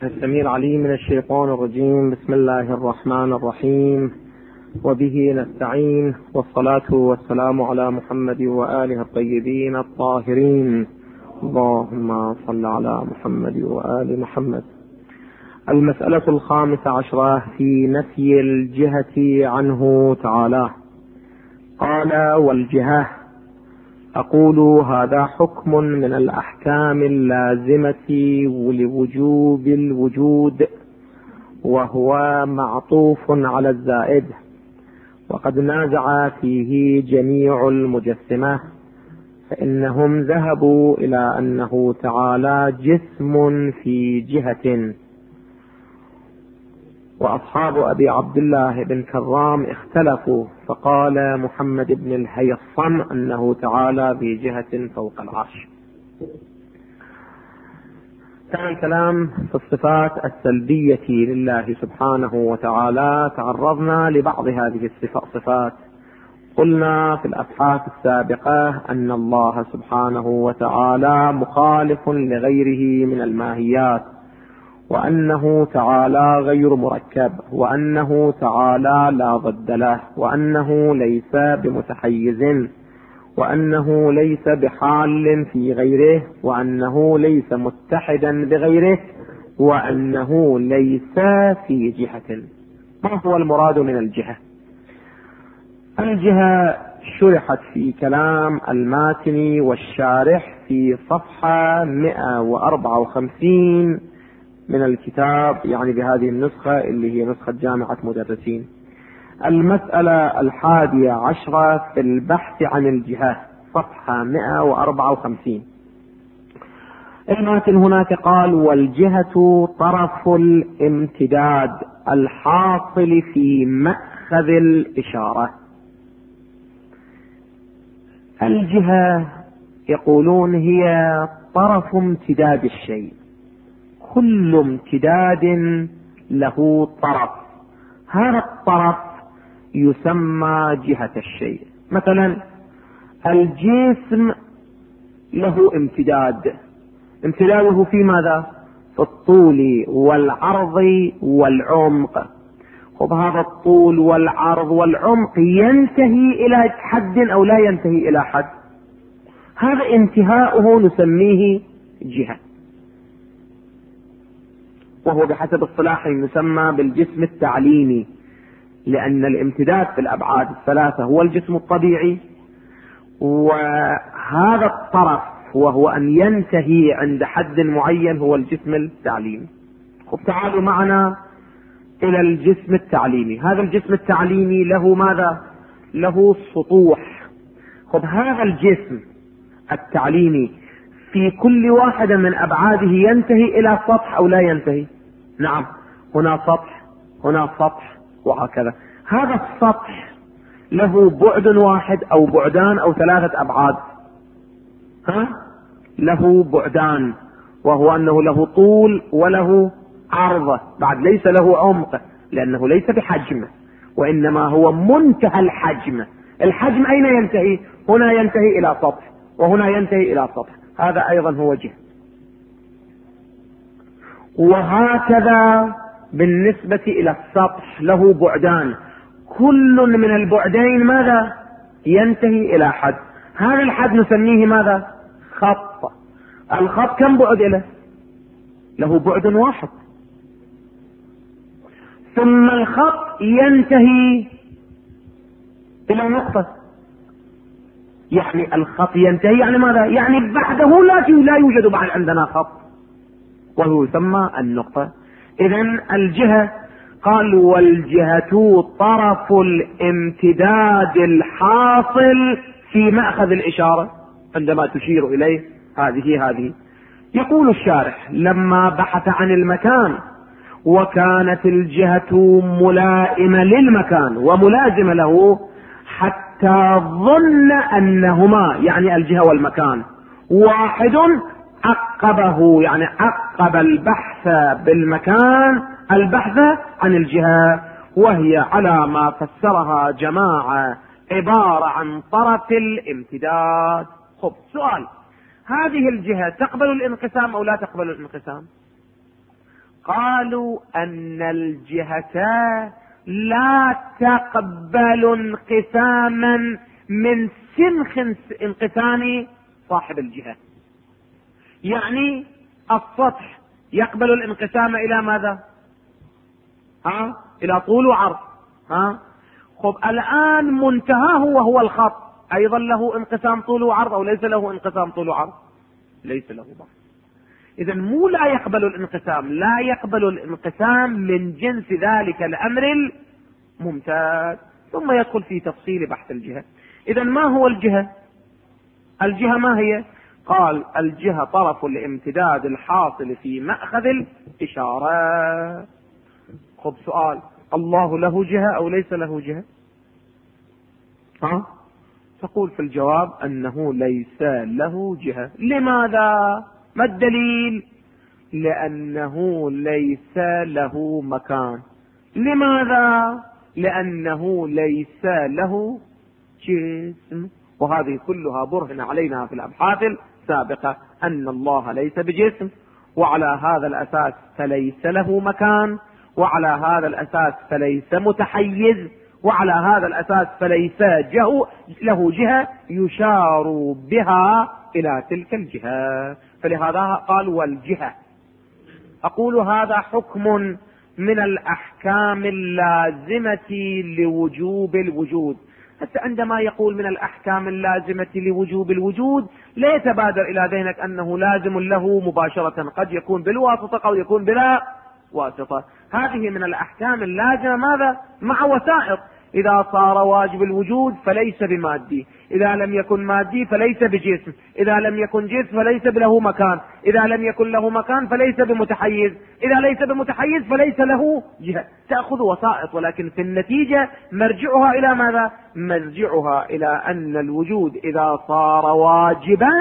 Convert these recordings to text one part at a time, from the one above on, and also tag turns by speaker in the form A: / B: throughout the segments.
A: السميع العليم من الشيطان الرجيم. بسم الله الرحمن الرحيم، وبه نستعين، والصلاة والسلام على محمد وآله الطيبين الطاهرين. اللهم صل على محمد وآل محمد. المسألة 15 في نفي الجهة عنه تعالى. قال: والجهة. أقول: هذا حكم من الأحكام اللازمة لوجوب الوجود، وهو معطوف على الزائد، وقد نازع فيه جميع المجسمة، فإنهم ذهبوا إلى أنه تعالى جسم في جهة، وأصحاب أبي عبد الله بن كرام اختلفوا، فقال محمد بن الهيصم أنه تعالى بجهة فوق العرش. كان الكلام في الصفات السلبية لله سبحانه وتعالى. تعرضنا لبعض هذه الصفات. قلنا في الأبحاث السابقة أن الله سبحانه وتعالى مخالف لغيره من الماهيات، وأنه تعالى غير مركب، وأنه تعالى لا ضد له، وأنه ليس بمتحيز، وأنه ليس بحال في غيره، وأنه ليس متحدا بغيره، وأنه ليس في جهة. ما هو المراد من الجهة؟ الجهة شرحت في كلام الماتني والشارح في صفحة 154 من الكتاب، يعني بهذه النسخة اللي هي نسخة جامعة مدرسين. المسألة 11 في البحث عن الجهة، صفحة 154. الماتن هناك قال: والجهة طرف الامتداد الحاصل في مأخذ الإشارة. الجهة يقولون هي طرف امتداد الشيء، كل امتداد له طرف، هذا الطرف يسمى جهة الشيء. مثلا الجسم له امتداد، امتداده في ماذا؟ في الطول والعرض والعمق. وبهذا الطول والعرض والعمق ينتهي إلى حد أو لا ينتهي إلى حد، هذا انتهاؤه نسميه جهة، وهو بحسب الصلاح يسمى بالجسم التعليمي، لأن الامتداد في الأبعاد الثلاثة هو الجسم الطبيعي، وهذا الطرف وهو أن ينتهي عند حد معين هو الجسم التعليمي. تعالوا معنا إلى الجسم التعليمي. هذا الجسم التعليمي له ماذا؟ له سطوح. هذا الجسم التعليمي في كل واحدة من أبعاده ينتهي إلى سطح أو لا ينتهي؟ نعم، هنا سطح، هنا سطح، وهكذا. هذا السطح له بعد واحد أو بعدان أو 3 أبعاد؟ له بعدان، وهو أنه له طول وله عرض، بعد ليس له عمق لأنه ليس بحجم، وإنما هو منتهى الحجم. الحجم أين ينتهي؟ هنا ينتهي إلى سطح، وهنا ينتهي إلى سطح، هذا أيضا هو جهة. وهكذا بالنسبة إلى السطح له بعدان، كل من البعدين ماذا؟ ينتهي إلى حد، هذا الحد نسميه ماذا؟ خط. الخط كم بعد له بعد واحد، ثم الخط ينتهي إلى نقطة، يعني الخط ينتهي يعني ماذا؟ يعني بعده لا يوجد بعد عندنا خط، وهو يسمى النقطة. إذن الجهة قال: والجهة طرف الامتداد الحاصل في مأخذ الإشارة، عندما تشير إليه هذه. يقول الشارح: لما بحث عن المكان وكانت الجهة ملائمة للمكان وملازمة له، حتى ظن أنهما، يعني الجهة والمكان، واحد، عقبه، يعني عقب البحث بالمكان البحث عن الجهة، وهي على ما فسرها جماعة عبارة عن طرف الامتداد. سؤال: هذه الجهة تقبل الانقسام أو لا تقبل الانقسام؟ قالوا أن الجهة لا تقبل انقساما من سنخ انقسام صاحب الجهة. يعني السطح يقبل الانقسام إلى ماذا؟ إلى طول وعرض. خب الآن منتهاه وهو الخط أيضا له انقسام طول وعرض أو ليس له انقسام طول وعرض؟ ليس له بعض. إذا مو لا يقبل الانقسام، لا يقبل الانقسام من جنس ذلك الأمر الممتاز. ثم يدخل في تفصيل بحث الجهة. إذا ما هو الجهة؟ الجهة ما هي؟ قال الجهة طرف الامتداد الحاصل في مأخذ الإشارة. خب سؤال، الله له جهة أو ليس له جهة؟ تقول في الجواب أنه ليس له جهة. لماذا؟ ما الدليل؟ لأنه ليس له مكان. لماذا؟ لأنه ليس له جسم. وهذه كلها برهن علينا في الأبحاث السابقة أن الله ليس بجسم، وعلى هذا الأساس فليس له مكان، وعلى هذا الأساس فليس متحيز، وعلى هذا الأساس فليس له جهة يشار بها إلى تلك الجهة. فلهذا قال والجهة. أقول هذا حكم من الأحكام اللازمة لوجوب الوجود. حتى عندما يقول من الأحكام اللازمة لوجوب الوجود لا يتبادر إلى ذهنك أنه لازم له مباشرة، قد يكون بالواسطة أو يكون بلا واسطة. هذه من الأحكام اللازمة ماذا؟ مع وسائط. إذا صار واجب الوجود فليس بمادي، إذا لم يكن مادي فليس بجسم، إذا لم يكن جسم فليس له مكان، إذا لم يكن له مكان فليس بمتحيز، إذا ليس بمتحيز فليس له جهة. تأخذ وسائط، ولكن في النتيجة مرجعها إلى ماذا؟ مرجعها إلى أن الوجود إذا صار واجبا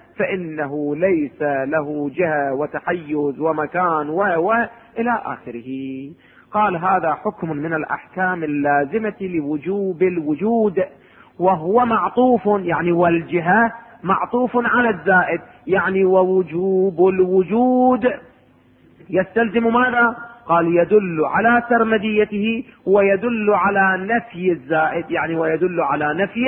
A: فإنه ليس له جهة وتحيز ومكان إلى آخره. قال هذا حكم من الأحكام اللازمة لوجوب الوجود، وهو معطوف، يعني والجهة معطوف على الزائد، يعني ووجوب الوجود يستلزم ماذا؟ قال يدل على سرمديته ويدل على نفي الزائد، يعني ويدل على نفي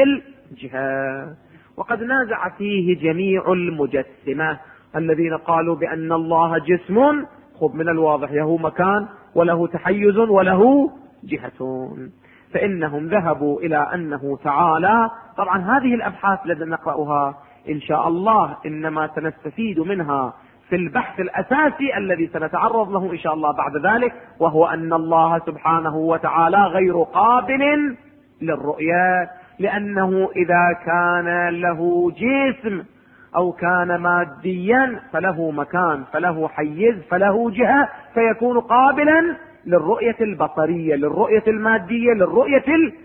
A: الجهة. وقد نازع فيه جميع المجسمة الذين قالوا بأن الله جسم. خب من الواضح له مكان وله تحيز وله جهة، فإنهم ذهبوا إلى أنه تعالى. طبعا هذه الأبحاث التي نقرأها إن شاء الله إنما سنستفيد منها في البحث الأساسي الذي سنتعرض له إن شاء الله بعد ذلك، وهو أن الله سبحانه وتعالى غير قابل للرؤية، لأنه إذا كان له جسم أو كان ماديا فله مكان، فله حيز، فله جهة، فيكون قابلا للرؤية البصرية، للرؤية المادية، للرؤية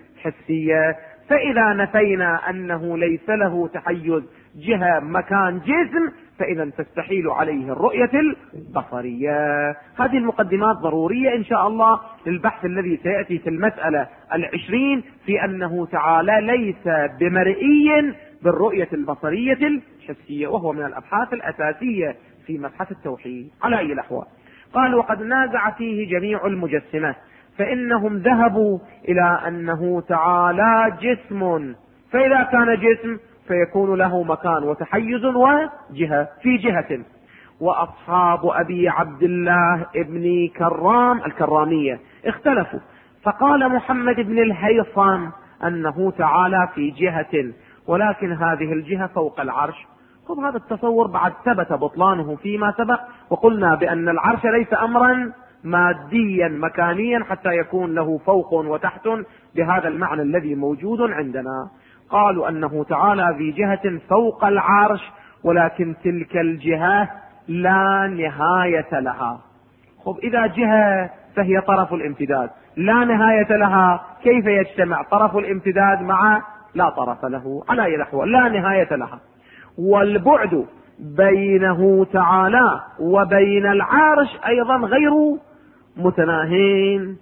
A: الحسية. فإذا نفينا أنه ليس له تحيز، جهة، مكان، جسم، فإذا تستحيل عليه الرؤية البصرية. هذه المقدمات ضرورية إن شاء الله للبحث الذي سيأتي في المسألة 20 في أنه تعالى ليس بمرئي بالرؤية البصرية الحسية، وهو من الأبحاث الأساسية في مبحث التوحيد. على أي الأحوال قال وقد نازع فيه جميع المجسمة، فإنهم ذهبوا إلى أنه تعالى جسم، فإذا كان جسم فيكون له مكان وتحيز وجهة في جهة. وأصحاب أبي عبد الله ابن كرام الكرامية اختلفوا، فقال محمد بن الهيثم أنه تعالى في جهة، ولكن هذه الجهة فوق العرش. طب هذا التصور بعد ثبت بطلانه فيما سبق، وقلنا بأن العرش ليس أمرا ماديا مكانيا حتى يكون له فوق وتحت بهذا المعنى الذي موجود عندنا. قالوا أنه تعالى في جهة فوق العرش، ولكن تلك الجهة لا نهاية لها. خب إذا جهة فهي طرف الامتداد لا نهاية لها، كيف يجتمع طرف الامتداد مع لا طرف له؟ على أي الأحوال لا نهاية لها. والبعد بينه تعالى وبين العرش أيضا غير متناهين.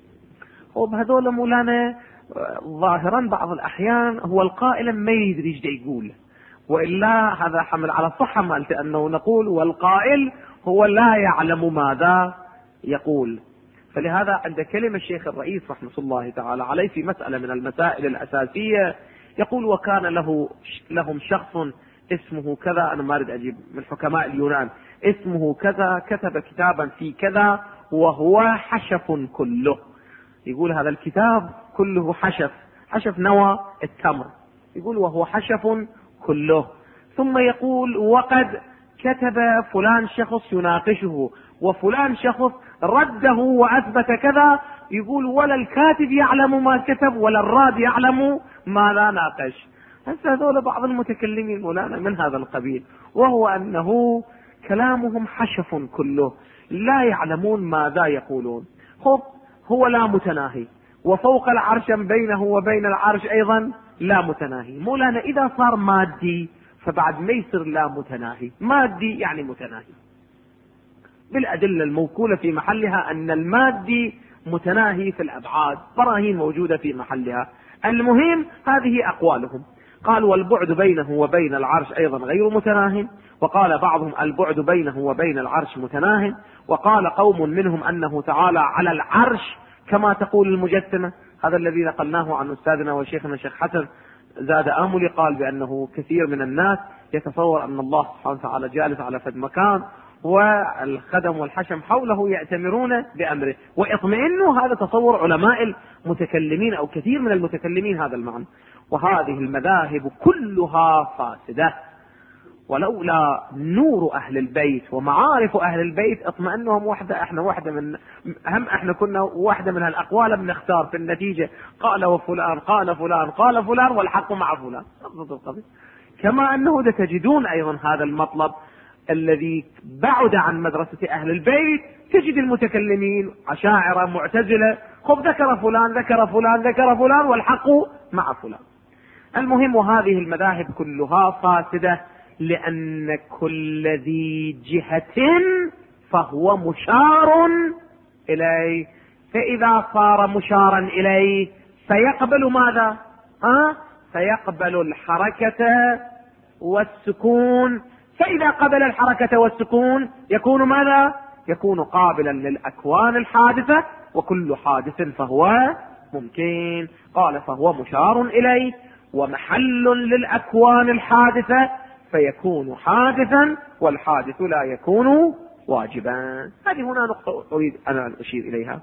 A: وبهذول مولانا ظاهرا بعض الأحيان هو القائل ما يدري ايش يقول، وإلا هذا حمل على الصحة مالت أنه نقول والقائل هو لا يعلم ماذا يقول: فلهذا عند كلمة الشيخ الرئيس رحمة الله تعالى عليه في مسألة من المسائل الأساسية يقول: وكان لهم شخص اسمه كذا، أنا ما أريد أجيب من حكماء اليونان، اسمه كذا، كتب كتابا في كذا وهو حشف كله. يقول هذا الكتاب كله حشف نوى التمر، يقول وهو حشف كله. ثم يقول: وقد كتب فلان شخص يناقشه، وفلان شخص رده وأثبت كذا. يقول: ولا الكاتب يعلم ما كتب ولا الراد يعلم ما لا ناقش. هسه هذول بعض المتكلمين مولانا من هذا القبيل، وهو أنه كلامهم حشف كله، لا يعلمون ماذا يقولون. هو لا متناهي، وفوق العرش بينه وبين العرش أيضا لا متناهي. مولانا إذا صار مادي فبعد ما يصير لا متناهي. مادي يعني متناهي بالأدلة الموكولة في محلها، أن المادي متناهي في الأبعاد، براهين موجودة في محلها. المهم هذه أقوالهم. قال: والبعد بينه وبين العرش أيضا غير متناهي. وقال بعضهم: البعد بينه وبين العرش متناهي. وقال قوم منهم أنه تعالى على العرش كما تقول المجسمة. هذا الذي نقلناه عن أستاذنا وشيخنا الشيخ حسن زاد آملي، قال بأنه كثير من الناس يتصور أن الله سبحانه وتعالى جالس على فد مكان والخدم والحشم حوله يأتمرون بأمره ويطمئنوا. هذا تصور علماء المتكلمين أو كثير من المتكلمين هذا المعنى. وهذه المذاهب كلها فاسدة، ولولا نور أهل البيت ومعارف أهل البيت اطمئنهم وحدة. احنا كنا واحدة من الأقوال بنختار في النتيجة قال وفلان قال فلان قال فلان والحق مع فلان. كما أنه تجدون أيضا هذا المطلب الذي بعد عن مدرسة أهل البيت، تجد المتكلمين أشاعرة معتزلة ذكر فلان ذكر فلان ذكر فلان والحق مع فلان. المهم هذه المذاهب كلها فاسدة، لأن كل ذي جهة فهو مشار إليه، فإذا صار مشارا إليه فيقبل ماذا؟ فيقبل الحركة والسكون. فإذا قبل الحركة والسكون يكون ماذا؟ يكون قابلا للأكوان الحادثة، وكل حادث فهو ممكن. قال: فهو مشار إليه ومحل للأكوان الحادثة، فيكون حادثا والحادث لا يكون واجبا. هذه هنا نقطة أريد أن أشير إليها.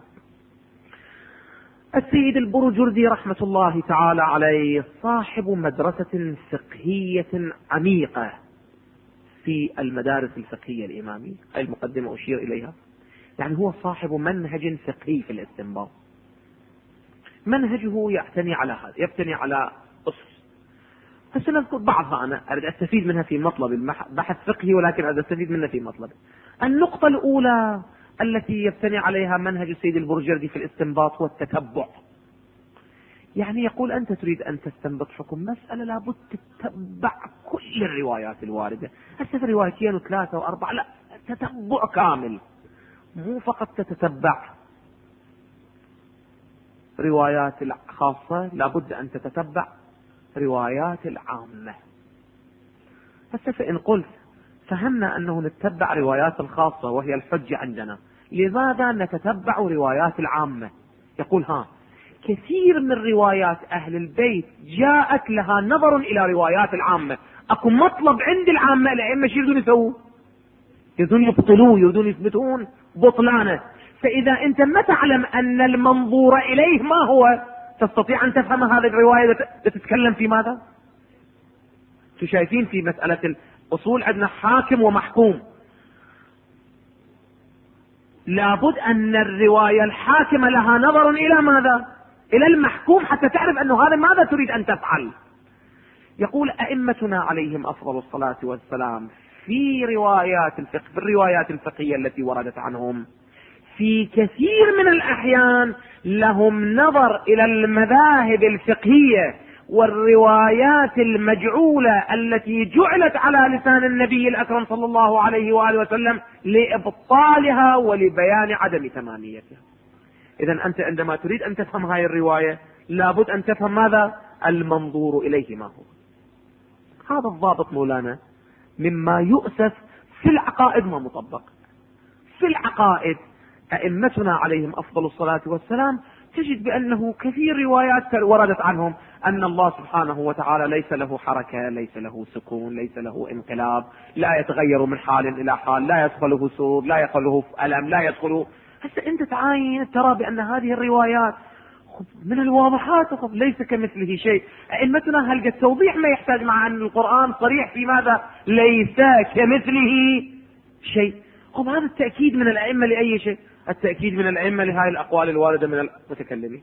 A: السيد البرجردي رحمة الله تعالى عليه صاحب مدرسة فقهية عميقة في المدارس الفقهية الإمامية، هذه المقدمة أشير إليها. يعني هو صاحب منهج فقهي في الاستنباط، منهجه يبتني على أسس. هسه نذكر بعضها، أنا أريد أستفيد منها في مطلب بحث فقهي، ولكن أريد أستفيد منها في مطلب. النقطة الأولى التي يبتني عليها منهج السيد البرجردي في الاستنباط هو التتبع. يعني يقول: أنت تريد أن تستنبط حكم مسألة لابد تتبع كل الروايات الواردة، هسه في روايتين وثلاثة وأربعة، لا، تتبع كامل، مو فقط تتبع روايات الخاصة، لابد أن تتتبع روايات العامة. هسه فإن قلت فهمنا أنه نتبع روايات الخاصة وهي الحجة عندنا، لماذا نتتبع روايات العامة؟ يقول: كثير من روايات أهل البيت جاءت لها نظر إلى روايات العامة. أكو مطلب عند العامة الأئمة شو يريدون يسووا؟ يريدون يبطلوه، يريدون يثبتون بطلانه. فإذا أنت ما تعلم أن المنظور إليه ما هو، تستطيع أن تفهم هذه الرواية تتكلم في ماذا؟ شايفين في مسألة الأصول عندنا حاكم ومحكوم، لابد أن الرواية الحاكمة لها نظر إلى ماذا؟ إلى المحكوم، حتى تعرف أنه هذا ماذا تريد أن تفعل. يقول: أئمتنا عليهم أفضل الصلاة والسلام في الروايات الفقهية التي وردت عنهم في كثير من الأحيان لهم نظر إلى المذاهب الفقهية والروايات المجعولة التي جعلت على لسان النبي الأكرم صلى الله عليه وآله وسلم لإبطالها ولبيان عدم تماميتها. إذن أنت عندما تريد أن تفهم هذه الرواية لابد أن تفهم ماذا؟ المنظور إليه ما هو. هذا الضابط مولانا مما يؤسف في العقائد ما مطبق. في العقائد أئمتنا عليهم أفضل الصلاة والسلام تجد بأنه كثير روايات وردت عنهم أن الله سبحانه وتعالى ليس له حركة، ليس له سكون، ليس له انقلاب، لا يتغير من حال إلى حال، لا يدخله سور، لا يدخله ألم، لا يدخله. هسه أنت تعاين ترى بأن هذه الروايات من الواضحات ليس كمثله شيء. أئمتنا هل قد توضيح ما يحتاج، مع أن القرآن صريح في ماذا؟ ليس كمثله شيء. هذا التأكيد من الأئمة لأي شيء؟ التأكيد من الأئمة لهذه الأقوال الواردة من المتكلمين.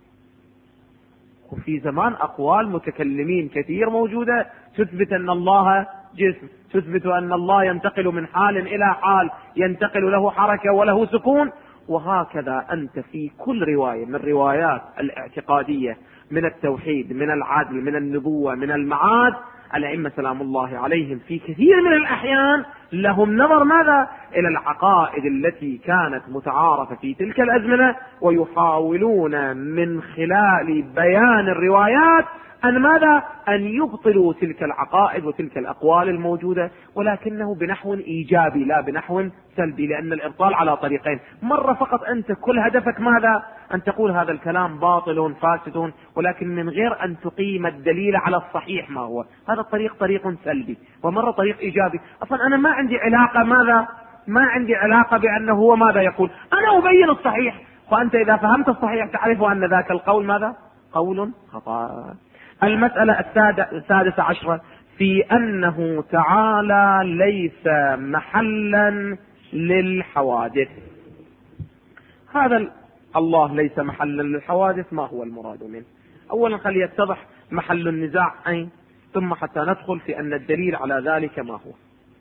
A: وفي زمان أقوال متكلمين كثير موجودة تثبت أن الله جسم، تثبت أن الله ينتقل من حال إلى حال، ينتقل له حركة وله سكون. وهكذا أنت في كل رواية من روايات الاعتقادية، من التوحيد، من العدل، من النبوة، من المعاد، الأئمة سلام الله عليهم في كثير من الأحيان لهم نظر ماذا؟ إلى العقائد التي كانت متعارفة في تلك الأزمنة، ويحاولون من خلال بيان الروايات أن ماذا؟ أن يبطلوا تلك العقائد وتلك الأقوال الموجودة، ولكنه بنحو إيجابي لا بنحو سلبي، لأن الإبطال على طريقين. مرة فقط أنت كل هدفك ماذا؟ أن تقول هذا الكلام باطل فاسد، ولكن من غير أن تقيم الدليل على الصحيح ما هو. هذا الطريق طريق سلبي، ومرة طريق إيجابي. أصلا أنا ما عندي علاقة ماذا؟ ما عندي علاقة بأنه هو ماذا يقول، أنا أبين الصحيح، وأنت إذا فهمت الصحيح تعرف أن ذاك القول ماذا؟ قول خطأ. المسألة السادسة عشرة في أنه تعالى ليس محلا للحوادث. هذا الله ليس محلا للحوادث، ما هو المراد منه؟ أولا خلي يتضح محل النزاع أين، ثم حتى ندخل في أن الدليل على ذلك ما هو.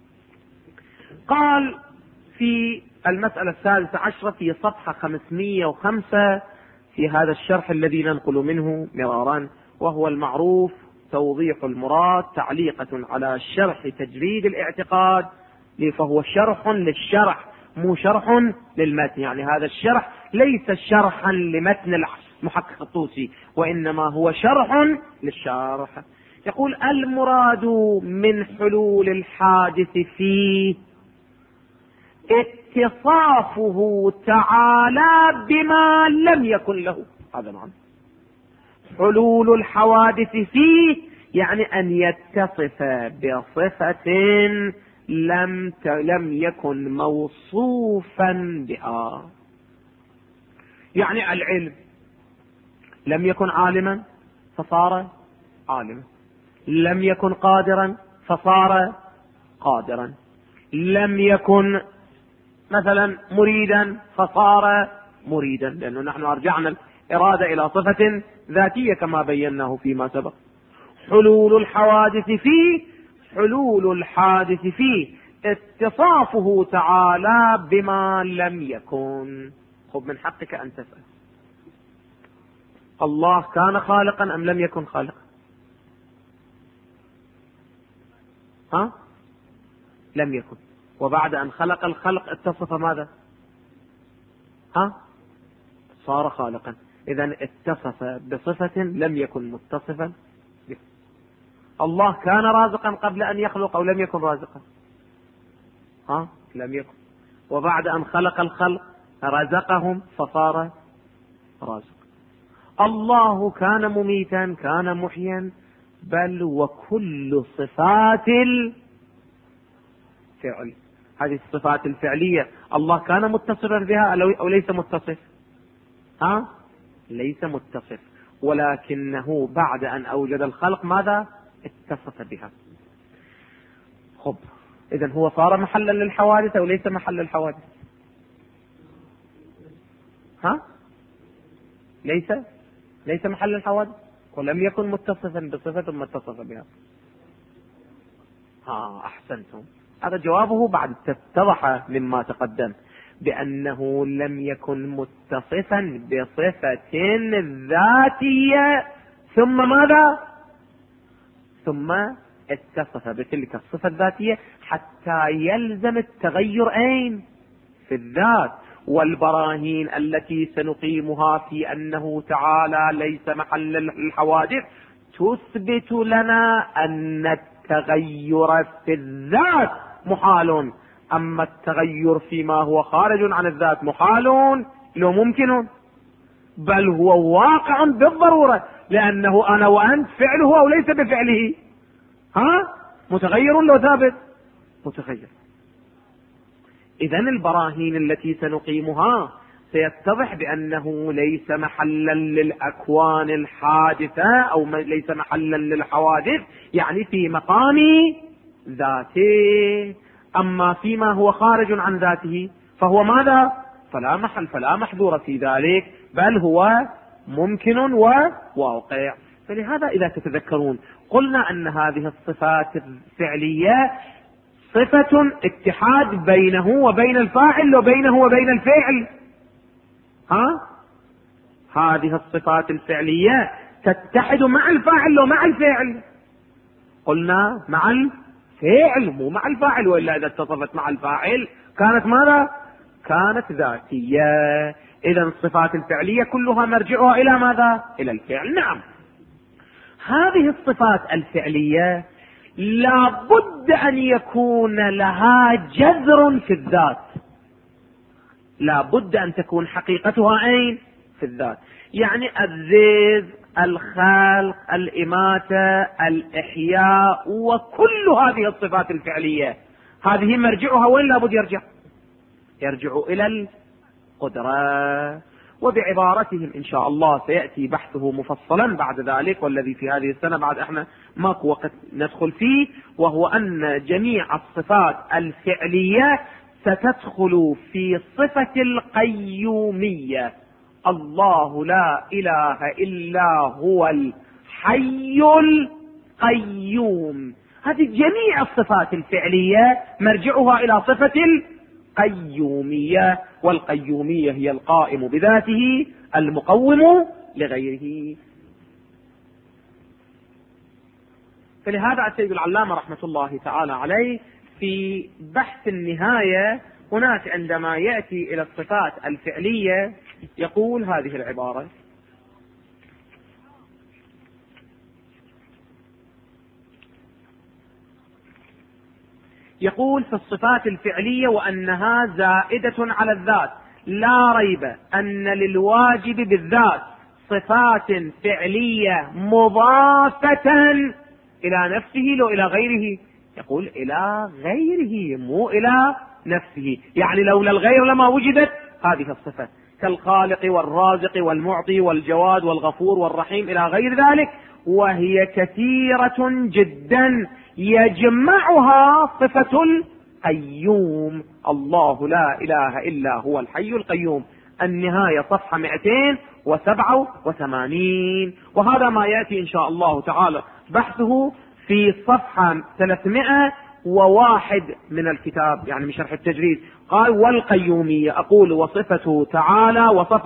A: قال في المسألة السادسة عشرة في صفحة 505 في هذا الشرح الذي ننقل منه مرارا، وهو المعروف توضيح المراد تعليقة على شرح تجريد الاعتقاد، فهو شرح للشرح مو شرح للمتن. يعني هذا الشرح ليس شرحا لمتن المحقق الطوسي، وإنما هو شرح للشرح. يقول المراد من حلول الحادث فيه اتصافه تعالى بما لم يكن له. هذا معنى حلول الحوادث فيه، يعني أن يتصف بصفة لم يكن موصوفا بها. يعني العلم لم يكن عالما فصار عالما، لم يكن قادرا فصار قادرا، لم يكن مثلا مريدا فصار مريدا، لأنه نحن أرجعنا الإرادة إلى صفة ذاتية كما بيناه فيما سبق. حلول الحوادث فيه، حلول الحادث فيه اتصافه تعالى بما لم يكن. خب من حقك أن تسأل الله كان خالقا أم لم يكن خالقا؟ لم يكن، وبعد أن خلق الخلق اتصف ماذا؟ صار خالقا. إذن اتصف بصفة لم يكن متصفا بها. الله كان رازقا قبل أن يخلق أو لم يكن رازقا؟ لم يكن، وبعد أن خلق الخلق رزقهم فصار رازقا. الله كان مميتا، كان محيا، بل وكل صفات الفعل، هذه الصفات الفعلية الله كان متصفا بها أو ليس متصف؟ ليس متصف، ولكنه بعد أن أوجد الخلق ماذا؟ اتصف بها. خب إذن هو صار محلا للحوادث أو ليس محل للحوادث؟ ليس محل الحوادث، ولم يكن متصفا بصفة ما اتصف بها. أحسنتم، هذا جوابه بعد اتضح مما تقدم بأنه لم يكن متصفا بصفة ذاتية، ثم ماذا؟ ثم اتصف بتلك الصفة الذاتية حتى يلزم التغير أين؟ في الذات. والبراهين التي سنقيمها في أنه تعالى ليس محل الحوادث تثبت لنا أن التغير في الذات محال، أما التغير فيما هو خارج عن الذات محال لو ممكن، بل هو واقع بالضرورة، لأنه أنا وأنت فعله أو ليس بفعله. متغير لو ثابت؟ متغير. إذن البراهين التي سنقيمها سيتضح بأنه ليس محلا للأكوان الحادثة أو ليس محلا للحوادث، يعني في مقام ذاته. أما فيما هو خارج عن ذاته فهو ماذا؟ فلا محل، فلا محذور في ذلك، بل هو ممكن وواقع. فلهذا إذا تتذكرون قلنا أن هذه الصفات الفعلية صفة اتحاد بينه وبين الفاعل وبينه وبين الفعل. هذه الصفات الفعلية تتحد مع الفاعل ومع الفعل. قلنا مع الفعل مو مع الفاعل، وإلا إذا اتصفت مع الفاعل كانت ماذا؟ كانت ذاتية. إذن الصفات الفعلية كلها مرجعها إلى ماذا؟ إلى الفعل. نعم، هذه الصفات الفعلية لا بد أن يكون لها جذر في الذات، لا بد أن تكون حقيقتها أين؟ في الذات. يعني الذيذ، الخلق، الإماتة، الإحياء، وكل هذه الصفات الفعلية هذه مرجعها وين لا بد يرجع؟ يرجع إلى القدرة. وبعبارتهم إن شاء الله سيأتي بحثه مفصلا بعد ذلك، والذي في هذه السنة بعد احنا ماكو وقت ندخل فيه، وهو أن جميع الصفات الفعلية ستدخل في صفة القيومية. الله لا إله إلا هو الحي القيوم. هذه جميع الصفات الفعلية مرجعها إلى صفة القيومية، والقيومية هي القائم بذاته المقوم لغيره. فلهذا السيد العلامة رحمة الله تعالى عليه في بحث النهاية هناك عندما يأتي إلى الصفات الفعلية يقول هذه العبارة: يقول في الصفات الفعلية وأنها زائدة على الذات، لا ريب أن للواجب بالذات صفات فعلية مضافة إلى نفسه لو إلى غيره. يقول إلى غيره مو إلى نفسه، يعني لولا الغير لما وجدت هذه الصفة، كالخالق والرازق والمعطي والجواد والغفور والرحيم إلى غير ذلك، وهي كثيرة جدا يجمعها صفة القيوم. الله لا إله إلا هو الحي القيوم. النهاية صفحة 287، وهذا ما يأتي إن شاء الله تعالى بحثه في صفحة 301 من الكتاب، يعني من شرح التجريد. قال: والقيومية أقول وصفه تعالى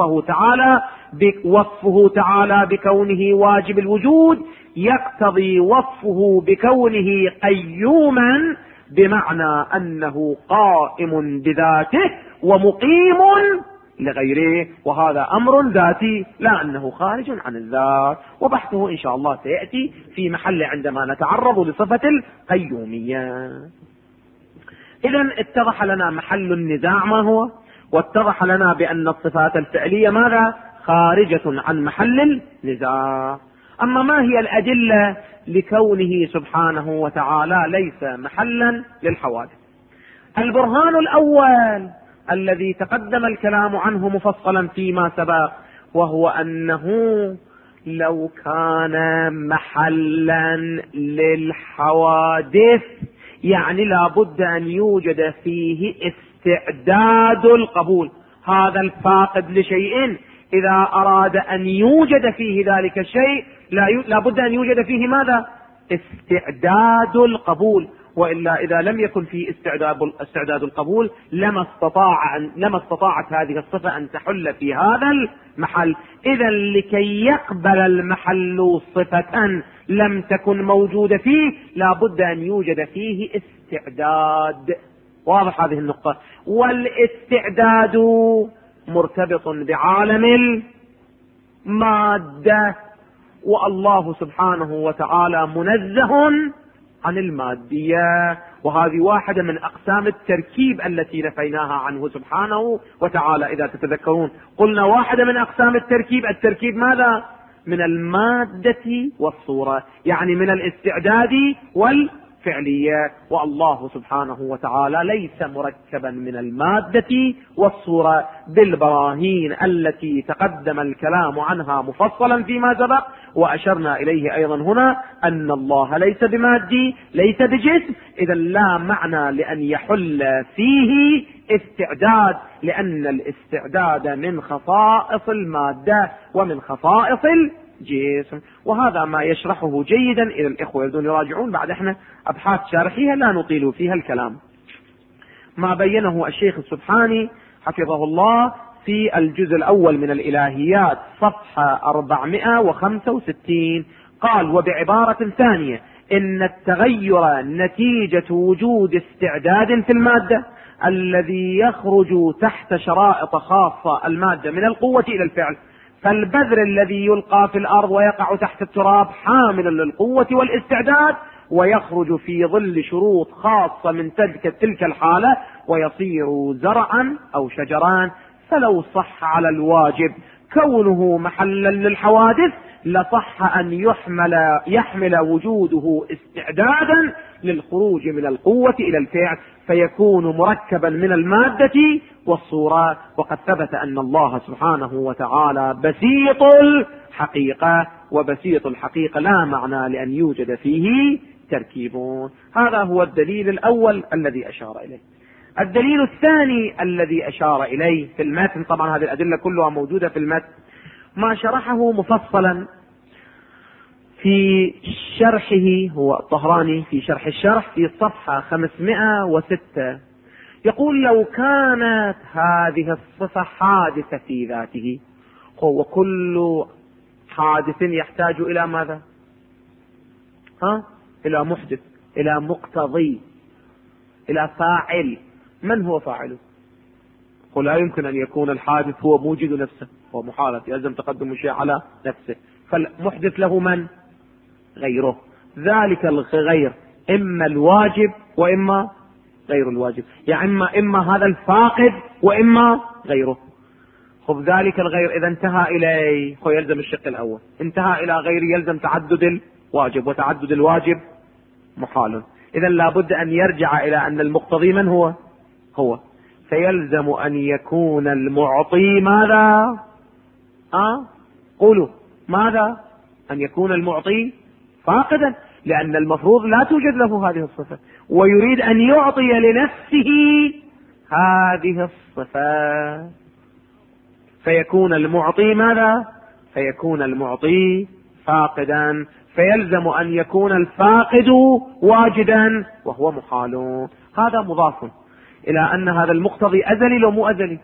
A: وصفه تعالى بكونه واجب الوجود يقتضي وصفه بكونه قيوما، بمعنى أنه قائم بذاته ومقيم لغيره، وهذا أمر ذاتي لا أنه خارج عن الذات. وبحثه إن شاء الله سيأتي في محل عندما نتعرض لصفة القيومية. إذن اتضح لنا محل النزاع ما هو، واتضح لنا بأن الصفات الفعلية ماذا؟ خارجة عن محل النزاع. أما ما هي الأدلة لكونه سبحانه وتعالى ليس محلا للحوادث؟ البرهان الأول الذي تقدم الكلام عنه مفصلا فيما سبق، وهو أنه لو كان محلا للحوادث يعني لا بد أن يوجد فيه استعداد القبول. هذا الفاقد لشيء إذا أراد أن يوجد فيه ذلك الشيء لا بد أن يوجد فيه ماذا؟ استعداد القبول، وإلا إذا لم يكن فيه استعداد القبول لما استطاعت هذه الصفة أن تحل في هذا المحل. إذا لكي يقبل المحل صفة لم تكن موجودة فيه لا بد أن يوجد فيه استعداد. واضح هذه النقطة؟ والاستعداد مرتبط بعالم المادة، والله سبحانه وتعالى منزه عن المادية، وهذه واحدة من أقسام التركيب التي نفيناها عنه سبحانه وتعالى. إذا تتذكرون قلنا واحدة من أقسام التركيب ماذا؟ من المادة والصورة، يعني من الاستعداد والفعلية. والله سبحانه وتعالى ليس مركبا من المادة والصورة بالبراهين التي تقدم الكلام عنها مفصلا فيما سبق، وأشرنا إليه أيضا هنا أن الله ليس بمادي ليس بجسم، إذا لا معنى لأن يحل فيه استعداد، لأن الاستعداد من خصائص المادة ومن خصائص الجسم. وهذا ما يشرحه جيدا إذا الإخوة يريدون يراجعون بعد احنا أبحاث شارحيها لا نطيل فيها الكلام. ما بينه الشيخ السبحاني حفظه الله في الجزء الأول من الإلهيات صفحة 465 قال: وبعبارة ثانية إن التغير نتيجة وجود استعداد في المادة الذي يخرج تحت شرائط خاصة المادة من القوة إلى الفعل، فالبذر الذي يلقى في الأرض ويقع تحت التراب حامل للقوة والاستعداد، ويخرج في ظل شروط خاصة من تلك الحالة ويصير زرعا أو شجران. فلو صح على الواجب كونه محلا للحوادث لصح أن يحمل وجوده استعدادا للخروج من القوة إلى الفعل، فيكون مركبا من المادة والصورة. وقد ثبت أن الله سبحانه وتعالى بسيط الحقيقة، وبسيط الحقيقة لا معنى لأن يوجد فيه تركيبون. هذا هو الدليل الأول الذي أشار إليه. الدليل الثاني الذي أشار إليه في المتن، طبعا هذه الأدلة كلها موجودة في المتن، ما شرحه مفصلا في شرحه هو الطهراني في شرح الشرح في صفحة 506 يقول: لو كانت هذه الصفة حادثة في ذاته، وكل حادث يحتاج إلى ماذا؟ إلى محدث، إلى مقتضي، إلى فاعل. من هو فاعله؟ قل لا يمكن أن يكون الحادث هو موجد نفسه، هو محالة، يلزم تقدم الشيء على نفسه، فالمحدث له من؟ غيره. ذلك الغير إما الواجب وإما غير الواجب، يعني إما هذا الفاقد وإما غيره. خب ذلك الغير إذا انتهى إليه يلزم الشق الأول، انتهى إلى غير يلزم تعدد الواجب، وتعدد الواجب محال. إذا لابد أن يرجع إلى أن المقتضي من هو، فيلزم أن يكون المعطي ماذا؟ قولوا ماذا؟ أن يكون المعطي فاقدا، لأن المفروض لا توجد له هذه الصفة، ويريد أن يعطي لنفسه هذه الصفة، فيكون المعطي ماذا؟ فيكون المعطي فاقدا، فيلزم أن يكون الفاقد واجدا وهو محال. هذا مضاف إلى أن هذا المقتضي أزلي لو مو أزلي،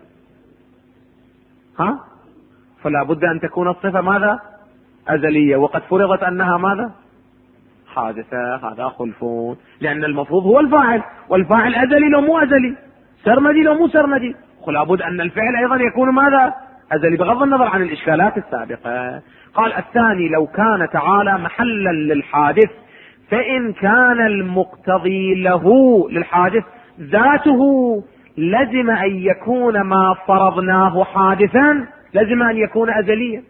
A: فلا بد أن تكون الصفة ماذا؟ أزلية، وقد فرضت أنها ماذا؟ حادثة. هذا خلف، لأن المفروض هو الفاعل، والفاعل أزلي لو مو أزلي، سرمدي لو مو سرمدي، فلا بد أن الفعل أيضا يكون ماذا؟ أزلي، بغض النظر عن الإشكالات السابقة. قال: الثاني لو كان تعالى محلا للحادث، فإن كان المقتضي له للحادث ذاته لزم أن يكون ما فرضناه حادثا، لزم أن يكون أزليا.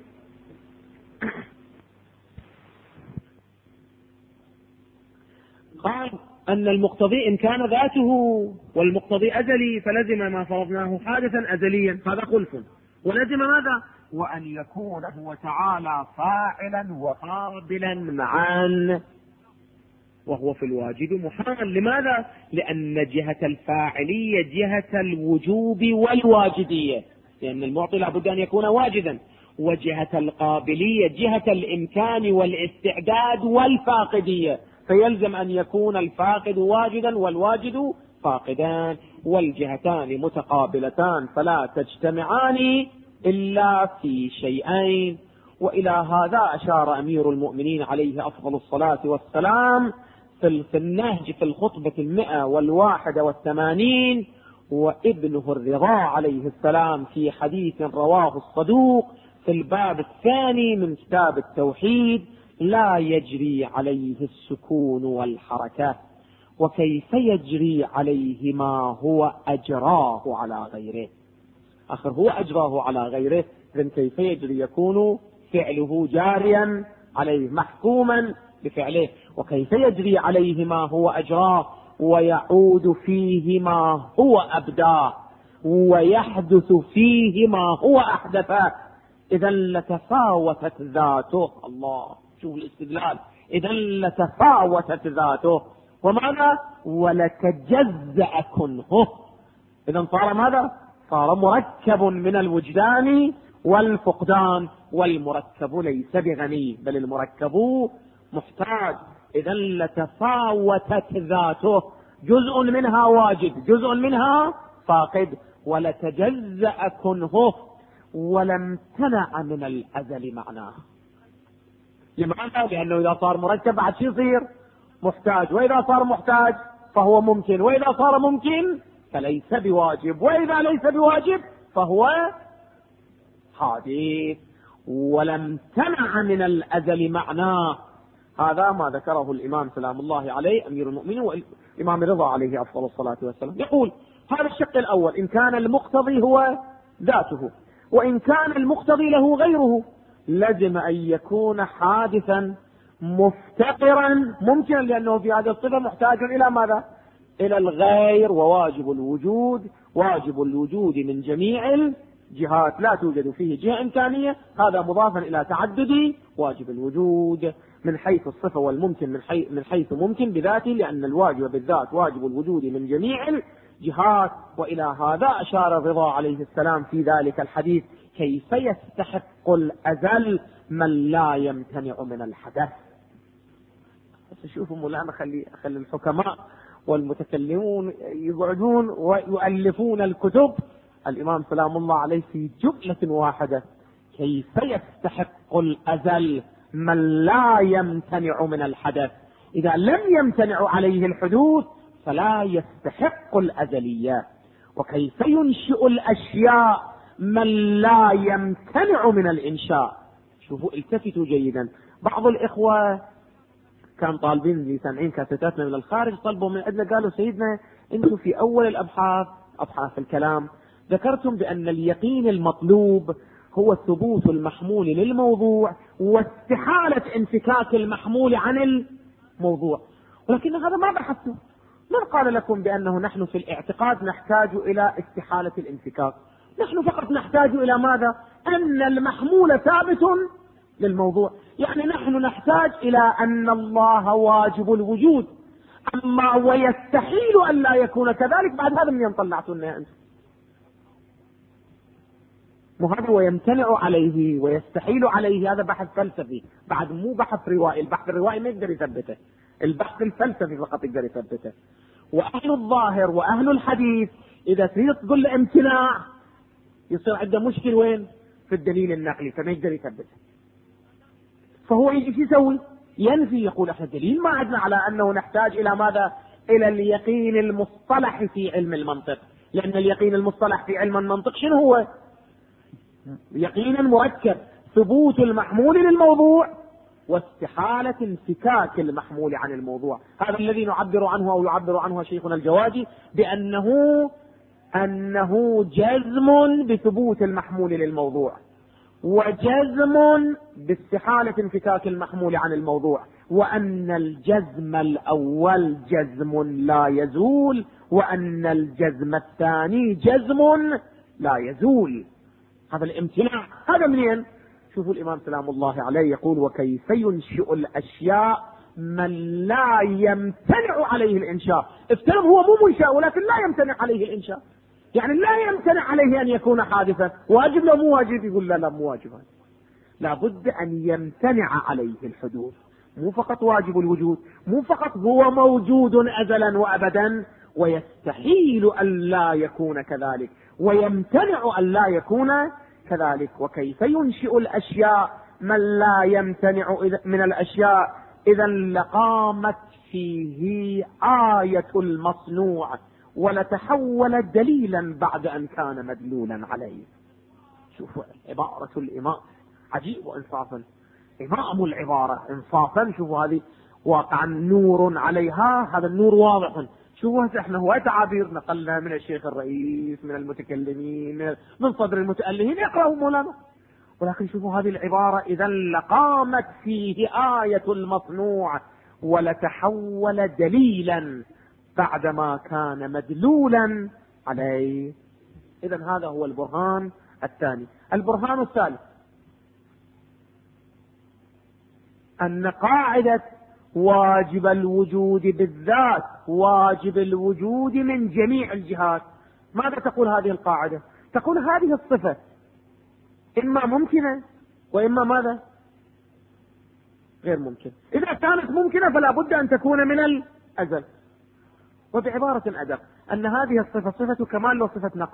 A: قال أن المقتضي إن كان ذاته والمقتضي أزلي فلزم ما فرضناه حادثا أزليا، هذا خلف. ولزم ماذا؟ وأن يكون هو تعالى فاعلا وقابلا معا، وهو في الواجب محال. لماذا؟ لأن جهة الفاعلية جهة الوجوب والواجبية، لأن المعطي لابد أن يكون واجدا، وجهة القابلية جهة الإمكان والاستعداد والفاقدية، فيلزم أن يكون الفاقد واجدا والواجد فاقدان، والجهتان متقابلتان فلا تجتمعان إلا في شيئين. وإلى هذا أشار أمير المؤمنين عليه أفضل الصلاة والسلام في النهج في الخطبة 181، وابنه الرضا عليه السلام في حديث رواه الصدوق في الباب الثاني من كتاب التوحيد: لا يجري عليه السكون والحركة. وكيف يجري عليه ما هو أجراه على غيره. آخر هو أجراه على غيره، إذن كيف يجري؟ يكون فعله جاريا عليه محكوما بفعله. وكيف يجري عليه ما هو أجراه ويعود فيه ما هو أبداه ويحدث فيه ما هو أحدثه، إذا لتفاوتت ذاته. الله، شوف الاستدلال، إذا لتفاوتت ذاته. وماذا؟ ولتجزأ كنهه. إذا صار ماذا؟ صار مركب من الوجدان والفقدان، والمركب ليس بغني بل المركب محتاج. إذا لتفاوتت ذاته، جزء منها واجد جزء منها فاقد. ولتجزأ كنهه ولم تنع من الأزل معناه. لماذا؟ لأنه إذا صار مركب بعد شي يصير محتاج، وإذا صار محتاج فهو ممكن، وإذا صار ممكن فليس بواجب، وإذا ليس بواجب فهو حادث. ولم تنع من الأزل معناه. هذا ما ذكره الإمام سلام الله عليه أمير المؤمنين والإمام رضا عليه أفضل الصلاة والسلام. يقول هذا الشق الأول إن كان المقتضي هو ذاته، وإن كان المقتضي له غيره لزم أن يكون حادثا مفتقرا ممكنا، لأنه في هذه الصفة محتاج إلى ماذا؟ إلى الغير. وواجب الوجود واجب الوجود من جميع الجهات، لا توجد فيه جهة إمكانية. هذا مضافا إلى تعدد واجب الوجود من حيث الصفة والممكن من حيث ممكن بذاته، لأن الواجب بالذات واجب الوجود من جميع الجهات. وإلى هذا أشار الرضا عليه السلام في ذلك الحديث: كيف يستحق الأزل من لا يمتنع من الحدث. بس شوفوا مولانا، خلي الحكماء والمتكلمون يقعدون ويؤلفون الكتب. الإمام سلام الله عليه في جملة واحدة: كيف يستحق الأزل من لا يمتنع من الحدث. إذا لم يمتنع عليه الحدوث فلا يستحق الأزلية. وكيف ينشئ الأشياء من لا يمتنع من الإنشاء. شوفوا، التفتوا جيدا. بعض الإخوة كان طالبين لي سامعين كاسيتاتنا من الخارج، طلبوا من عندنا قالوا: سيدنا انتم في أول الأبحاث أبحاث الكلام ذكرتم بأن اليقين المطلوب هو ثبوت المحمول للموضوع واستحالة انفكاك المحمول عن الموضوع، ولكن هذا ما بحثتم. من قال لكم بأنه نحن في الاعتقاد نحتاج إلى استحالة الانفكاك؟ نحن فقط نحتاج إلى ماذا؟ أن المحمول ثابت للموضوع. يعني نحن نحتاج إلى أن الله واجب الوجود، أما ويستحيل أن لا يكون كذلك. بعد هذا من ينطلعتوا لنا أنتم؟ وهذا ويمتنع عليه ويستحيل عليه، هذا بحث فلسفي بعد، مو بحث روائي. البحث الروائي ما يقدر يثبته، البحث الفلسفي فقط يقدر يثبته. وأهل الظاهر وأهل الحديث إذا تريد تقول له امتناع يصير عنده مشكل وين؟ في الدليل النقلي، فما يقدر يثبته. فهو يجي شو يسوي؟ ينفي، يقول احنا الدليل ما عندنا على أنه نحتاج إلى ماذا؟ إلى اليقين المصطلح في علم المنطق، لأن اليقين المصطلح في علم المنطق شنو هو؟ يقين مركب، ثبوت المحمول للموضوع واستحالة انفكاك المحمول عن الموضوع. هذا الذي نعبر عنه أو يعبر عنه شيخنا الجواجي بأنه جزم بثبوت المحمول للموضوع، وجزم باستحالة انفكاك المحمول عن الموضوع، وأن الجزم الأول جزم لا يزول، وأن الجزم الثاني جزم لا يزول. هذا الامتناع هذا منين؟ شوفوا الإمام سلام الله عليه يقول: وكيف ينشئ الأشياء من لا يمتنع عليه الإنشاء. افترض هو مو منشأ ولكن لا يمتنع عليه الإنشاء، يعني لا يمتنع عليه أن يكون حادثا. واجب لا مو واجب؟ يقول لا مو واجب، لابد أن يمتنع عليه الحدوث. مو فقط واجب الوجود، مو فقط هو موجود أزلا وأبدا، ويستحيل أن لا يكون كذلك، ويمتنع أن لا يكون كذلك. وكيف ينشئ الأشياء من لا يمتنع من الأشياء، إذا لقامت فيه آية المصنوع ولتحول دليلا بعد أن كان مدلولا عليه. شوفوا عبارة الإمام عجيب وإنصافا، إمام العبارة إنصافا. شوفوا هذه: واقعا نور عليها، هذا النور واضح. شوفوا احنا هو تعابير نقلنا من الشيخ الرئيس، من المتكلمين، من صدر المتألهين يقرأوا مولانا، ولكن شوفوا هذه العبارة إذا لقامت فيه آية المصنوع ولتحول دليلا بعدما كان مدلولا عليه. إذا هذا هو البرهان الثاني. البرهان الثالث أن قاعدة واجب الوجود بالذات واجب الوجود من جميع الجهات. ماذا تقول هذه القاعدة؟ تقول هذه الصفة إما ممكنة وإما ماذا؟ غير ممكن. إذا كانت ممكنة فلا بد أن تكون من الأزل. وبعبارة أدق أن هذه الصفة صفة كمال وصفة نقص.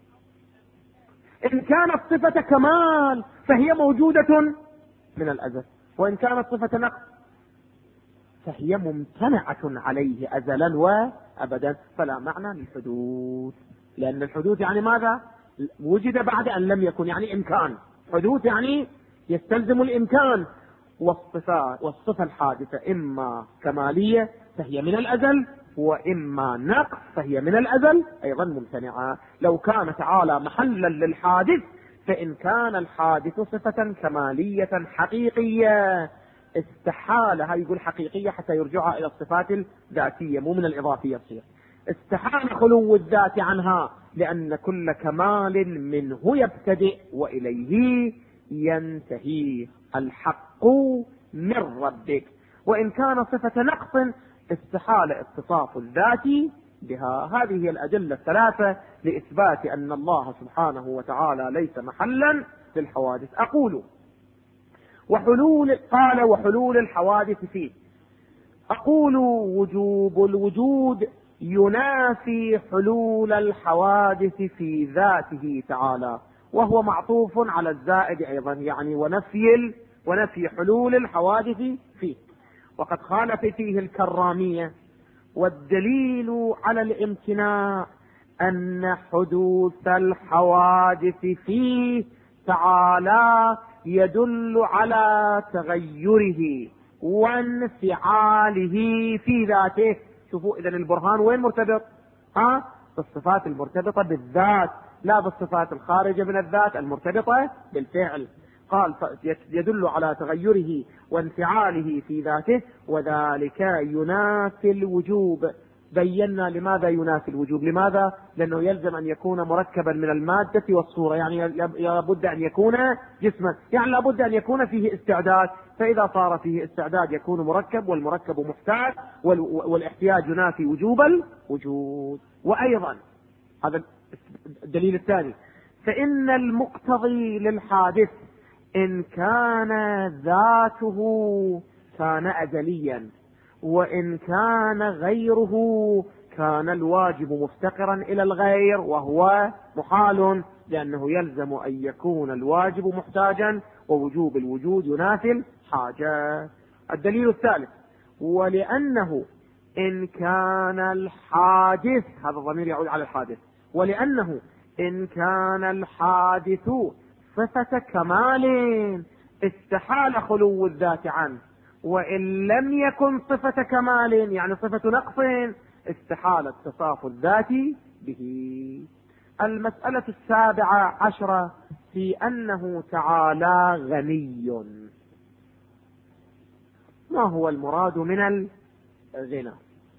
A: إن كانت صفة كمال فهي موجودة من الأزل، وإن كانت صفة نقص فهي ممتنعة عليه أزلا وأبدا. فلا معنى للحدوث، لأن الحدوث يعني ماذا؟ وجد بعد أن لم يكن، يعني إمكان. حدوث يعني يستلزم الإمكان. والصفة الحادثة إما كمالية فهي من الأزل، وإما نقص فهي من الأزل أيضا ممتنعة. لو كان تعالى محلا للحادث فإن كان الحادث صفة كمالية حقيقية استحال، هاي يقول حقيقية حتى يرجعها إلى الصفات الذاتية مو من الإضافية تصير، استحال خلو الذات عنها، لأن كل كمال منه يبتدئ وإليه ينتهي. الحق من ربك. وإن كان صفة نقص استحال اتصاف الذات بها. هذه هي الأدلة الثلاثة لإثبات أن الله سبحانه وتعالى ليس محلا للحوادث. أقول قال وحلول الحوادث فيه. أقول وجوب الوجود ينافي حلول الحوادث في ذاته تعالى، وهو معطوف على الزائد أيضا، يعني ونفي حلول الحوادث فيه. وقد خالف فيه الكرامية. والدليل على الامتناع أن حدوث الحوادث فيه تعالى يدل على تغيره وانفعاله في ذاته. شوفوا إذن البرهان وين مرتبط؟ بالصفات المرتبطة بالذات، لا بالصفات الخارجة من الذات المرتبطة بالفعل. قال يدل على تغيره وانفعاله في ذاته، وذلك ينافي الوجوب. بينا لماذا ينافي الوجوب. لماذا؟ لأنه يلزم أن يكون مركبا من المادة والصورة، يعني لابد أن يكون جسما، يعني لابد أن يكون فيه استعداد. فإذا صار فيه استعداد يكون مركب، والمركب محتاج، والاحتياج ينافي وجوب الوجود. وأيضا هذا الدليل الثاني، فإن المقتضي للحادث إن كان ذاته كان أزليا، وإن كان غيره كان الواجب مفتقرا إلى الغير، وهو محال، لأنه يلزم أن يكون الواجب محتاجا، ووجوب الوجود ينافي الحاجة. الدليل الثالث، ولأنه إن كان الحادث، هذا الضمير يعود على الحادث، ولأنه إن كان الحادث صفة كمال استحال خلو الذات عنه، وإن لم يكن صفة كمال يعني صفة نقص استحال اتصاف الذات به. المسألة 17 في أنه تعالى غني. ما هو المراد من الغنى؟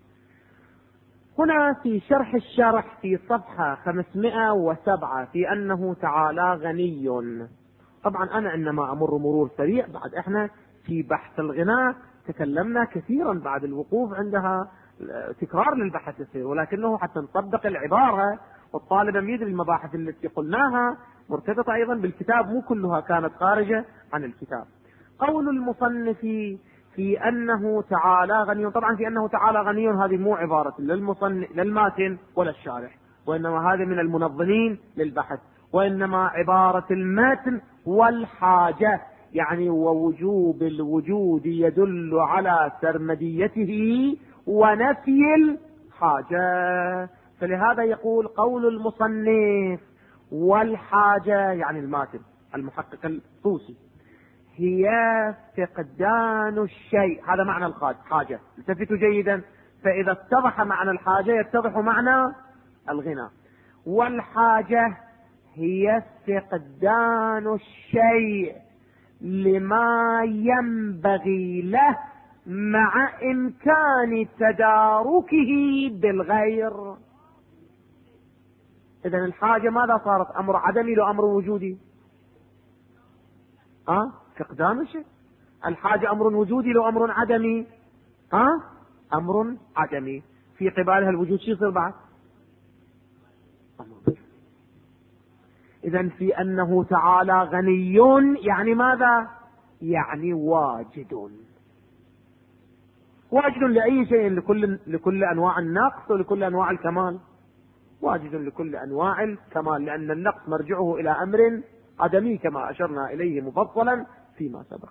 A: هنا في شرح الشرح في صفحة 507 في أنه تعالى غني. طبعا أنا إنما أمر مرور سريع، بعد إحنا في بحث الغنى تكلمنا كثيرا بعد الوقوف عندها تكرار للبحث يصير، ولكنه حتى نطبق العبارة، والطالب يدري المباحث التي قلناها مرتبطة أيضا بالكتاب، مو كلها كانت خارجة عن الكتاب. قول المصنف في أنه تعالى غني، طبعا في أنه تعالى غني هذه مو عبارة للماتن ولا الشارح، وإنما هذا من المنظمين للبحث، وإنما عبارة المتن والحاجة، يعني ووجوب الوجود يدل على سرمديته ونفي الحاجة. فلهذا يقول قول المصنف والحاجة يعني الماتن المحقق الطوسي هي فقدان الشيء. هذا معنى الحاجة. التفتوا جيدا، فإذا اتضح معنى الحاجة يتضح معنى الغنى. والحاجة هي فقدان الشيء لما ينبغي له مع إمكان تداركه بالغير. إذن الحاجة ماذا صارت؟ أمر عدمي لو أمر وجودي؟ فقدان الشيء. الحاجة أمر وجودي لو أمر عدمي؟ أمر عدمي. في قبالها الوجود شو يصير بعد؟ إذن في أنه تعالى غني يعني ماذا؟ يعني واجد. واجد لأي شيء، لكل أنواع النقص ولكل أنواع الكمال. واجد لكل أنواع الكمال، لأن النقص مرجعه إلى أمر عدمي كما أشرنا إليه مفصلا فيما سبق.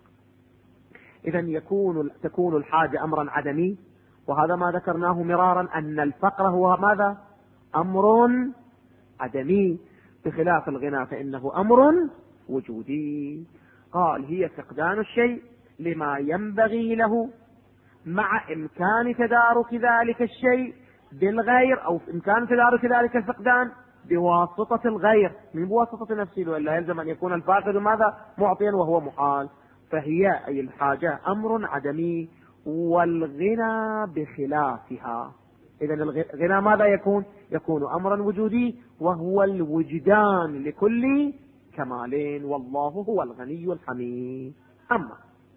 A: إذن تكون الحاجة أمرا عدمي، وهذا ما ذكرناه مرارا أن الفقر هو ماذا؟ أمر عدمي، بخلاف الغنى فإنه أمر وجودي. قال هي فقدان الشيء لما ينبغي له مع إمكان تدارك ذلك الشيء بالغير، أو إمكان تدارك ذلك الفقدان بواسطة الغير، من بواسطة نفسه، وإلا يلزم أن يكون الفاقد ماذا؟ معطيا، وهو محال. فهي أي الحاجة أمر عدمي، والغنى بخلافها. إذن الغنى ماذا يكون؟ يكون أمرا وجودي، وهو الوجدان لكل كمالين، والله هو الغني الحميد. أما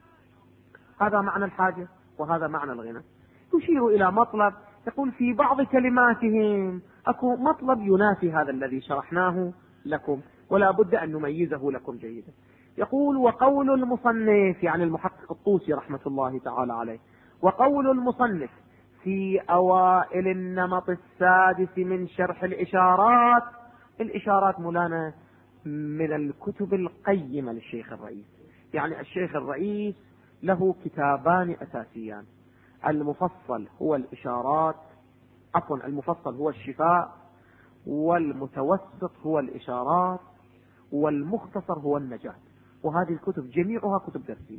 A: هذا معنى الحاجة وهذا معنى الغنى. تشير إلى مطلب، يقول في بعض كلماتهم أكو مطلب ينافي هذا الذي شرحناه لكم، ولا بد أن نميزه لكم جيدا. يقول وقول المصنف، يعني المحقق الطوسي رحمة الله تعالى عليه، وقول المصنف في أوائل النمط السادس من شرح الإشارات. الإشارات مولانا من الكتب القيمة للشيخ الرئيس. يعني الشيخ الرئيس له كتابان أساسيان، المفصل هو الإشارات، المفصل هو الشفاء، والمتوسط هو الإشارات، والمختصر هو النجاة. وهذه الكتب جميعها كتب درسية،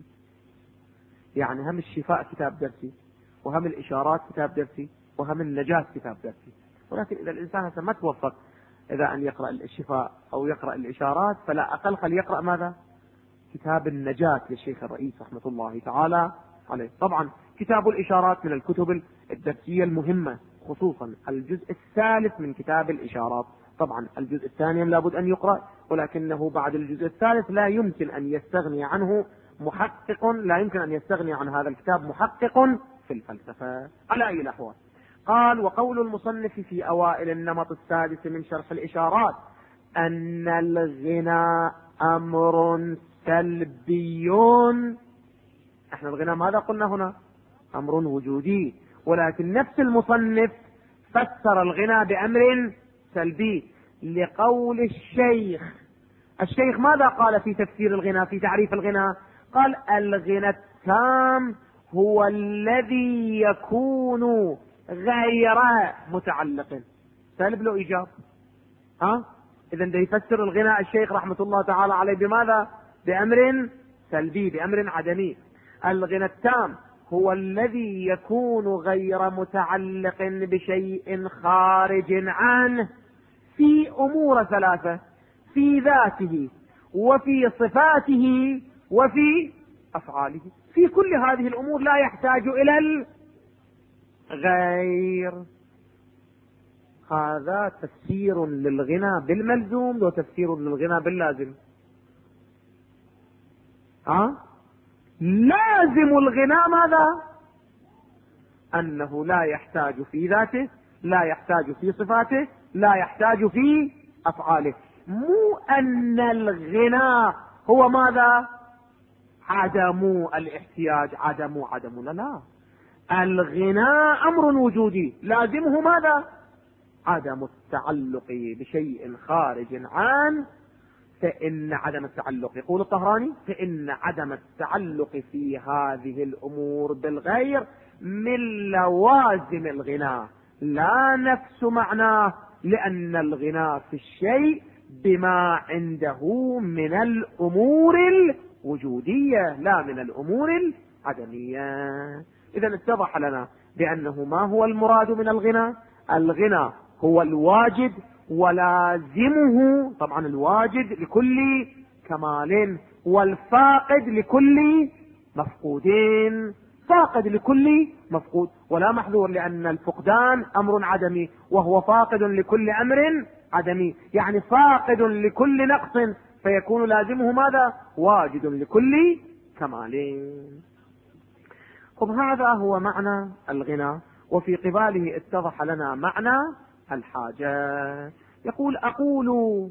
A: يعني هم الشفاء كتاب درسي، وهم الإشارات كتاب درسي، وهم النجاة كتاب درسي. ولكن إذا الإنسان ما توفق إذا أن يقرأ الشفاء أو يقرأ الإشارات، فلا أقل خل يقرأ ماذا؟ كتاب النجاة للشيخ الرئيس رحمة الله تعالى عليه. طبعا كتاب الإشارات من الكتب الدرسية المهمة، خصوصا الجزء الثالث من كتاب الإشارات. طبعا الجزء الثاني لابد أن يقرأ، ولكنه بعد الجزء الثالث لا يمكن أن يستغني عنه محقق، لا يمكن أن يستغني عن هذا الكتاب محقق في الفلسفة على أي الأحوال. قال وقول المصنف في أوائل النمط السادس من شرح الإشارات أن الغنى أمر سلبي. احنا الغنى ماذا قلنا هنا؟ أمر وجودي، ولكن نفس المصنف فسر الغنى بأمر سلبي لقول الشيخ ماذا قال في تفسير الغنى، في تعريف الغنى؟ قال الغنى التام هو الذي يكون غير متعلق. سلب له إيجاب. إذن ده يفسر الغنى الشيخ رحمة الله تعالى عليه بماذا؟ بأمر سلبي، بأمر عدمي. الغنى التام هو الذي يكون غير متعلق بشيء خارج عنه في أمور ثلاثة: في ذاته، وفي صفاته، وفي أفعاله. في كل هذه الأمور لا يحتاج إلى الغير. هذا تفسير للغنى بالملزوم وتفسير للغنى باللازم. لازم الغنى ماذا؟ أنه لا يحتاج في ذاته، لا يحتاج في صفاته، لا يحتاج في أفعاله. مو أن الغنى هو ماذا؟ عدم الاحتياج، عدم لا. الغنى أمر وجودي، لازمه ماذا؟ عدم التعلق بشيء خارج عن. فإن عدم التعلق، يقول الطهراني، فإن عدم التعلق في هذه الأمور بالغير من لوازم الغنى، لا نفس معناه، لأن الغنى في الشيء بما عنده من الأمور وجودية لا من الأمور العدمية. إذا اتضح لنا بأنه ما هو المراد من الغنى؟ الغنى هو الواجد ولازمه، طبعا الواجد لكل كمال والفاقد لكل مفقودين، فاقد لكل مفقود ولا محذور، لأن الفقدان أمر عدمي وهو فاقد لكل أمر عدمي، يعني فاقد لكل نقص فيكون لازمه ماذا؟ واجد لكل كمال. طب هذا هو معنى الغنى، وفي قباله اتضح لنا معنى الحاجة. يقول أقول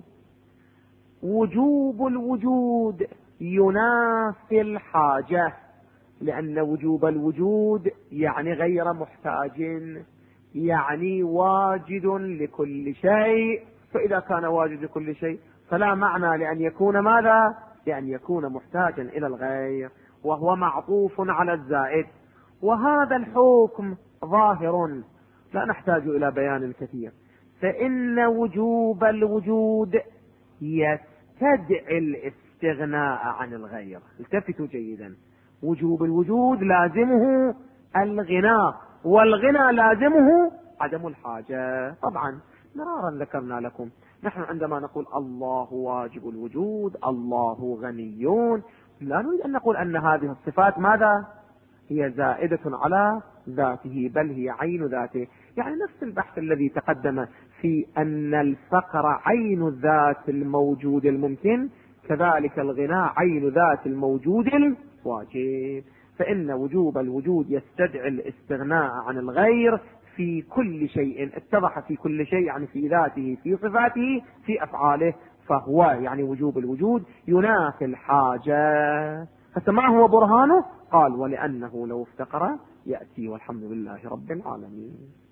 A: وجوب الوجود ينافي الحاجة، لأن وجوب الوجود يعني غير محتاج، يعني واجد لكل شيء، فإذا كان واجد لكل شيء فلا معنى لأن يكون ماذا؟ لأن يكون محتاجا إلى الغير، وهو معطوف على الزائد. وهذا الحكم ظاهر لا نحتاج إلى بيان كثير، فإن وجوب الوجود يستدعي الاستغناء عن الغير. التفتوا جيدا، وجوب الوجود لازمه الغناء، والغنى لازمه عدم الحاجة. طبعا مرارا ذكرنا لكم نحن عندما نقول الله واجب الوجود، الله غنيون، لا نريد أن نقول أن هذه الصفات ماذا؟ هي زائدة على ذاته، بل هي عين ذاته. يعني نفس البحث الذي تقدم في أن الفقر عين ذات الموجود الممكن، كذلك الغنى عين ذات الموجود الواجب. فإن وجوب الوجود يستدعي الاستغناء عن الغير في كل شيء، اتضح في كل شيء يعني في ذاته، في صفاته، في أفعاله، فهو يعني وجوب الوجود ينافي الحاجة. فما هو برهانه؟ قال ولأنه لو افتقر يأتي، والحمد لله رب العالمين.